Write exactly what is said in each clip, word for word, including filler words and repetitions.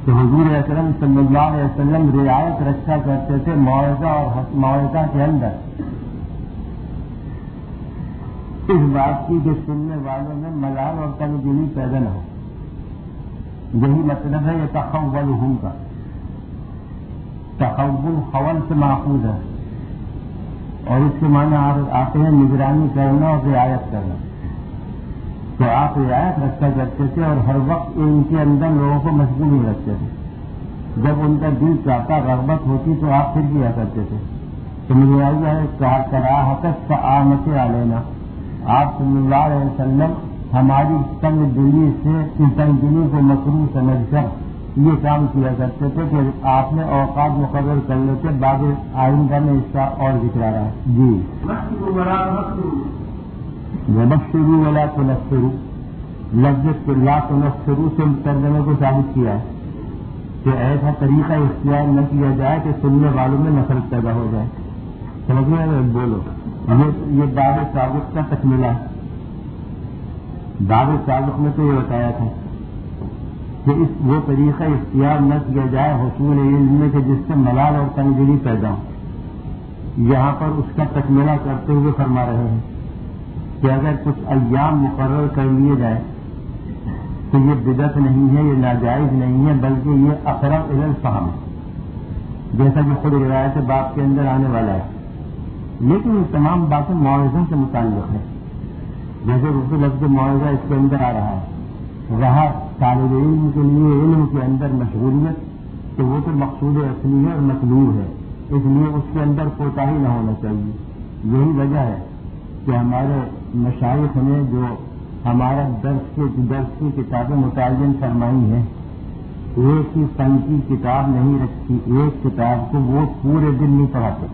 تو حضور اکرم صلی اللہ علیہ وسلم رعایت رکھا کرتے تھے موعظہ اور موعظہ کے اندر اس بات کی کہ سننے والوں میں ملال اور تنگ دلی پیدا نہ ہو. یہی مطلب ہے یہ تخول ہوں کا. تخول خول سے ماخوذ ہے اور اس کے معنی آتے ہیں نگرانی کرنا اور رعایت کرنا. تو آپ رعایت رکھا کرتے تھے اور ہر وقت ان کے اندر لوگوں کو مشغول ہی رکھتے تھے. جب ان کا دل چاہتا رغبت ہوتی تو آپ پھر کیا کرتے تھے. تو مجھے آئیے ہے کراہت آمت علینا. آپ صلی اللہ علیہ وسلم ہماری تنگ دلی سے تنگ دلی کو مکروہ سمجھ کر یہ کام کیا کرتے تھے کہ آپ نے اوقات مقرر کر لیتے. بعد آئندہ میں اس کا اور ذکر آ رہا ہے. جی وبشروا ولا تنفروا لفظ لا تنفروا سے ترجمے کو ثابت کیا ہے کہ ایسا طریقہ اختیار نہ کیا جائے کہ سننے والوں میں نفرت پیدا ہو جائے. سمجھ میں بولو یہ باب سابق کا تکملہ ہے. باب سابق میں تو یہ بتایا تھا کہ اس وہ طریقہ اختیار نہ کیا جائے حصول علم میں کہ جس سے ملال اور تنگری پیدا ہو. یہاں پر اس کا تکملہ کرتے ہوئے فرما رہے ہیں کہ اگر کچھ ایام مقرر کر لیے جائیں تو یہ بدعت نہیں ہے, یہ ناجائز نہیں ہے, بلکہ یہ اقرب الی الفہم ہے جیسا کہ خود روایت باب کے اندر آنے والا ہے. لیکن یہ تمام باتیں معاوضوں سے متعلق ہیں. جیسے اردو لفظ معاوضہ اس کے اندر آ رہا ہے رہا طالب علم کے لیے علم کے اندر مشغولیت تو وہ تو مقصود اصلی ہے اور مطلوب ہے, اس لیے اس کے اندر کوتاہی نہ ہونا چاہیے. یہی وجہ ہے کہ ہمارے مشائخ نے جو ہمارا درس کے درس کی کتابیں متعین فرمائی ہیں ایک ہی فن کی کتاب نہیں رکھی. ایک کتاب کو وہ پورے دن نہیں پڑھاتے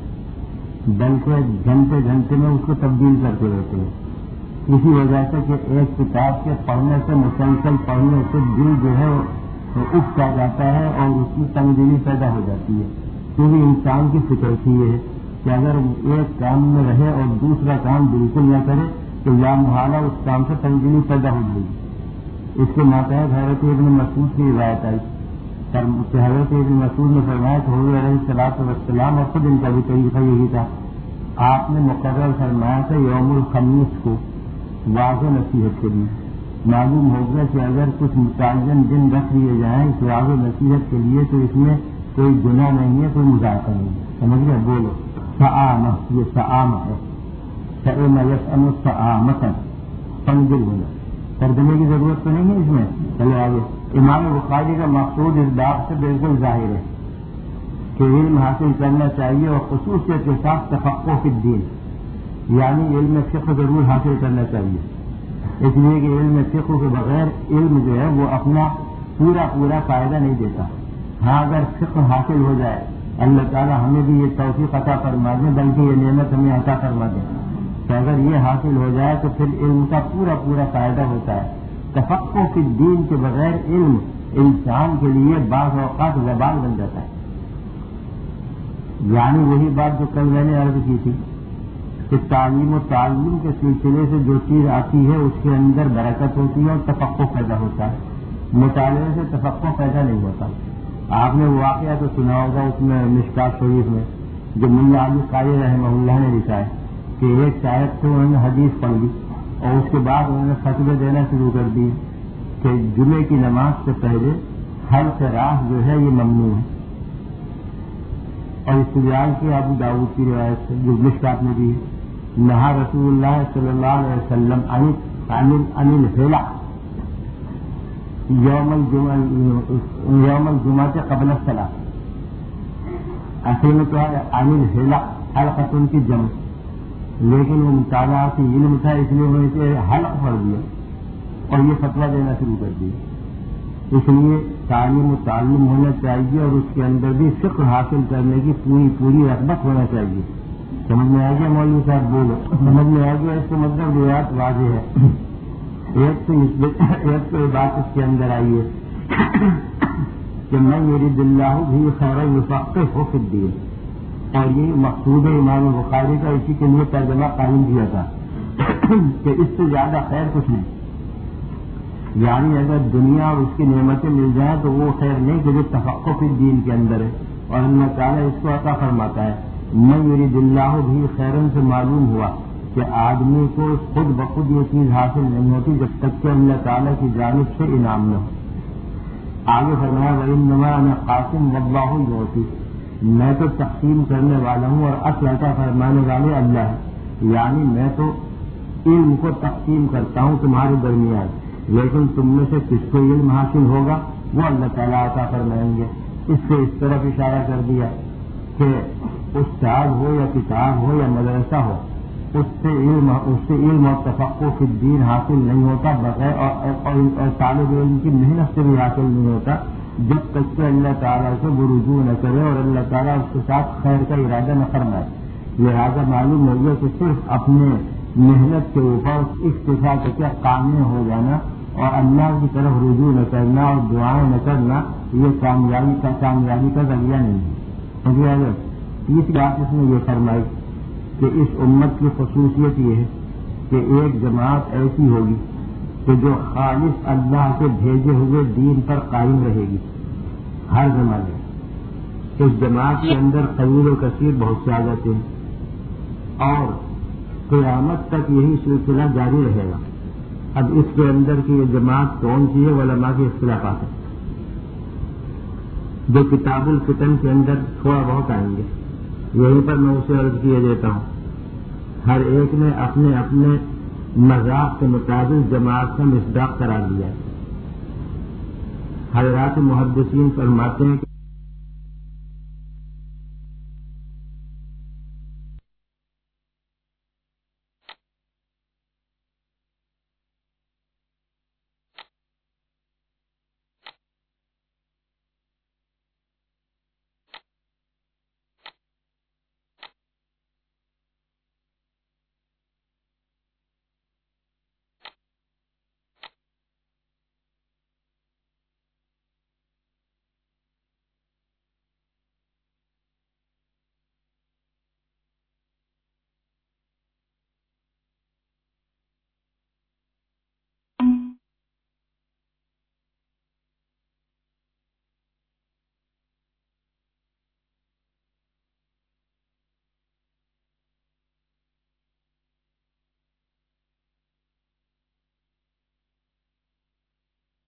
بلکہ گھنٹے گھنٹے میں اس کو تبدیل کرتے رہتے ہیں. اسی وجہ سے کہ ایک کتاب کے پڑھنے سے مسلسل پڑھنے سے دل جو ہے اٹھ جا جاتا ہے اور اس کی تنگ دلی پیدا ہو جاتی ہے. کیونکہ انسان کی فکر کی یہ ہے کہ اگر ایک کام میں رہے اور دوسرا کام بالکل نہ کرے تو یا محالہ اس کام سے تنگ دلی پیدا ہو جائے گی. اس کے ماتحت حضرت ابن مسعود کی روایت آئی کہ حضرت ابن مسعود نے فرمایا کہ حضور علیہ الصلوۃ والسلام اور خود ان کا بھی طریقہ یہی تھا. آپ نے مقرر فرمایا تھا یوم الخمیس کو واضح نصیحت کے لیے. معلوم ہو گیا کہ اگر کچھ متعین دن رکھ لیے جائیں اس واضح نصیحت کے لیے تو اس میں کوئی گناہ نہیں ہے, کوئی مذاکرہ نہیں ہے. سمجھ گئے؟ بولو سعامہ, یہ سعامہ ہے. سعامہ یسعم سعامۃ تنزل ہونا. ترجمے کی ضرورت تو نہیں ہے اس میں. چلے آگے. امام بخاری کا مقصود اس بات سے بالکل ظاہر ہے کہ علم حاصل کرنا چاہیے اور خصوصیت کے ساتھ تفقہ فی الدین, یعنی علم فقہ ضرور حاصل کرنا چاہیے. اس لیے کہ علم فقہ کے بغیر علم جو ہے وہ اپنا پورا پورا فائدہ نہیں دیتا. ہاں اگر فقہ حاصل ہو جائے اللہ تعالیٰ ہمیں بھی یہ توفیق عطا فرما دیں, بلکہ یہ نعمت ہمیں عطا فرما دیں. تو اگر یہ حاصل ہو جائے تو پھر علم کا پورا پورا فائدہ ہوتا ہے. تفقہ فی الدین کے بغیر علم انسان کے لیے بعض اوقات وبال بن جاتا ہے. یعنی وہی بات جو کل میں نے عرض کی تھی کہ تعلیم و تعلم کے سلسلے سے جو چیز آتی ہے اس کے اندر برکت ہوتی ہے اور تفقہ پیدا ہوتا ہے. مطالعے سے تفقہ پیدا نہیں ہوتا. آپ نے واقعہ تو سنا ہوگا اس میں مشکات شریف میں جو ملا علی قاری رحمہ اللہ نے لکھا ہے کہ ایک شاعر تھے, انہوں نے حدیث پڑھ لی اور اس کے بعد انہوں نے فتوے دینا شروع کر دی کہ جمعے کی نماز سے پہلے حلق راہ جو ہے یہ ممنوع ہے. اور استدلال کی ابو داؤد کی روایت سے جو مشکات میں دی نہا رسول اللہ صلی اللہ علیہ وسلم عن الحلہ یوم الجمعہ یوم الجمعہ کے قبل الصلاۃ. اصل میں کیا ہے عن الحلہ حلقۃ کی جمع, لیکن وہ مطالعہ کی علم تھا اس لیے انہوں نے اسے حلق پڑھ دیا اور یہ فتویٰ دینا شروع کر دیا. اس لیے تعلیم و تعلم ہونا چاہیے اور اس کے اندر بھی فقہ حاصل کرنے کی پوری پوری رغبت ہونا چاہیے. سمجھ میں آ گیا مولوی صاحب؟ بولو سمجھ میں آ گیا. اس کا مطلب روایت واضح ہے. ایک تو ایک تو بات اس کے اندر آئی ہے کہ من یرید اللہ بھی خیرا یفقہہ فی الدین, اور یہ مقصود ہے امام بخاری کا. اسی کے لیے ترجمہ قائم کیا تھا کہ اس سے زیادہ خیر کچھ نہیں. یعنی اگر دنیا اور اس کی نعمتیں مل جائیں تو وہ خیر نہیں کہ جو تفقہ فی الدین کے اندر ہے، اور اللہ تعالیٰ اس کو عطا فرماتا ہے۔ من یرید اللہ بھی خیرن سے معلوم ہوا کہ آدمی کو خود بخود یہ چیز حاصل نہیں ہوتی جب تک کہ اللہ تعالیٰ کی جانب سے انعام نہ ہو۔ آگے فرمایا وَإِنَّمَا أَنَا قَاسِمٌ وَاللَّهُ يُعْطِي، میں تو تقسیم کرنے والا ہوں اور اصل عطا فرمانے والے اللہ ہے، یعنی میں تو علم کو تقسیم کرتا ہوں تمہارے درمیان، لیکن تم میں سے کس کو علم حاصل ہوگا وہ اللہ تعالیٰ عطا فرمائیں گے۔ اس سے اس طرف اشارہ کر دیا کہ استاد ہو یا کتاب ہو یا مدرسہ ہو، اس سے علم اس سے علم اور تفقہ فی الدین حاصل نہیں ہوتا بغیر اور, اور, اور طالب علم کی محنت سے بھی حاصل نہیں ہوتا جب تک کہ اللہ تعالیٰ سے وہ رجوع نہ کرے اور اللہ تعالیٰ اس کے ساتھ خیر کا ارادہ نہ فرمائے۔ لہٰذا معلوم ہو گیا کہ صرف اپنے محنت کے اوپر اکتفا کر کے قانع ہو جانا اور اللہ کی طرف رجوع نہ کرنا اور دعائیں نہ کرنا یہ کامیابی کا کامیابی کا ذریعہ نہیں ہے۔ اگر تیسری بات اس نے یہ فرمائی کہ اس امت کی خصوصیت یہ ہے کہ ایک جماعت ایسی ہوگی کہ جو خالص اللہ کے بھیجے ہوئے دین پر قائم رہے گی ہر زمانے۔ اس جماعت کے اندر قلیل و کثیر بہت سے آ جاتے ہیں اور قیامت تک یہی سلسلہ جاری رہے گا۔ اب اس کے اندر کی یہ جماعت کون سی ہے علماء کے اختلافات ہیں جو کتاب الفتن کے اندر تھوڑا بہت آئیں گے، یہیں پر میں اسے عرض کیے دیتا ہوں۔ ہر ایک نے اپنے اپنے مذاق کے مطابق جماعت کا مصداق قرار دیا ہے۔ حضرات محدثین فرماتے ہیں کہ